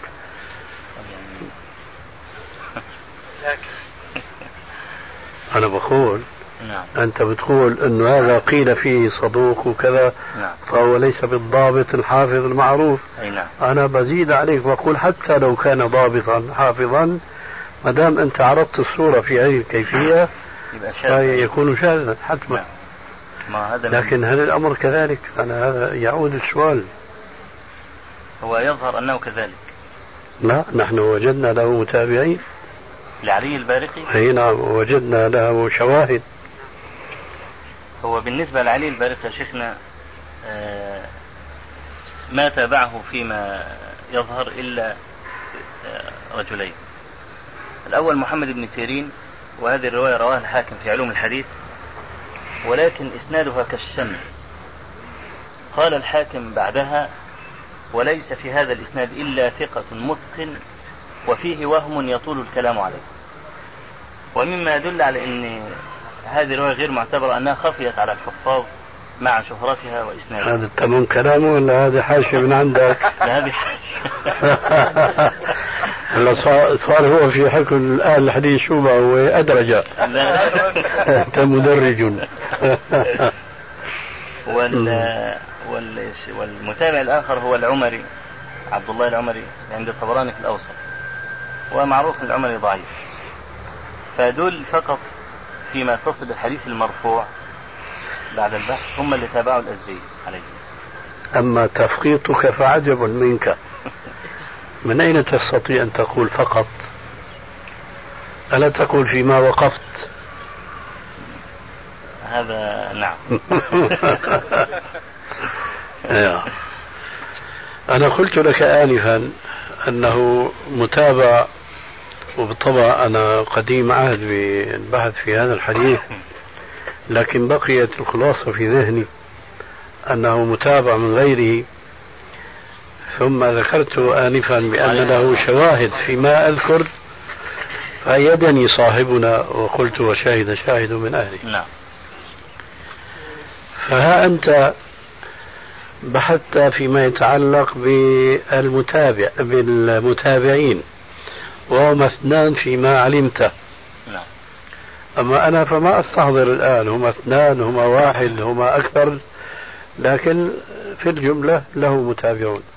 أنا بقول نعم. أنت بتقول أنه هذا قيل فيه صدوق وكذا، نعم. فهو ليس بالضابط الحافظ المعروف. أي نعم. أنا بزيد عليك وأقول حتى لو كان ضابطا حافظا، ما دام أنت عرضت الصورة في هذه الكيفية فيكون شاذا حتما. نعم. لكن هل الأمر كذلك؟ أنا هذا يعود السؤال. هو يظهر أنه كذلك. لا، نحن وجدنا له متابعين لعلي البارقي. أي نعم، وجدنا له شواهد. هو بالنسبة لعلي البارقي يا شيخنا ما تابعه فيما يظهر إلا رجلين. الأول محمد بن سيرين، وهذه الرواية رواها الحاكم في علوم الحديث، ولكن إسنادها كالشمس. قال الحاكم بعدها وليس في هذا الإسناد إلا ثقة متقن وفيه وهم يطول الكلام عليه. ومما يدل على أن هذه الرواية غير معتبرة أنها خفيت على الحفاظ مع شهرتها وإسنادها. هذا تمام كلامه ولا هذا حاشية من عندك؟ لا، هذه حاشية. صار هو في حكم الآن الحديث شو ما هو أدرجة. أنت مدرج. والمتابع الآخر هو العمري، عبد الله العمري عند الطبراني في الأوسط، ومعروف العمري ضعيف. فدول فقط فيما يتصل بالحديث المرفوع بعد البحث هم اللي تابعوا الأزدي عليه. أما تفقيطك فعجب منك. من أين تستطيع أن تقول فقط؟ ألا تقول فيما وقفت؟ هذا نعم. أنا قلت لك آنفا أنه متابع، وبالطبع أنا قديم عهد بالبحث في هذا الحديث، لكن بقيت الخلاصة في ذهني أنه متابع من غيره. ثم ذكرت آنفا بأن له شواهد فيما أذكر، فأيدني صاحبنا وقلت وشاهد شاهد من أهله. نعم. فها أنت بحثت فيما يتعلق بالمتابعين، وهم اثنان فيما علمت. نعم. أما أنا فما أستحضر الآن هما اثنان، هما واحد، هما أكثر، لكن في الجملة له متابعون.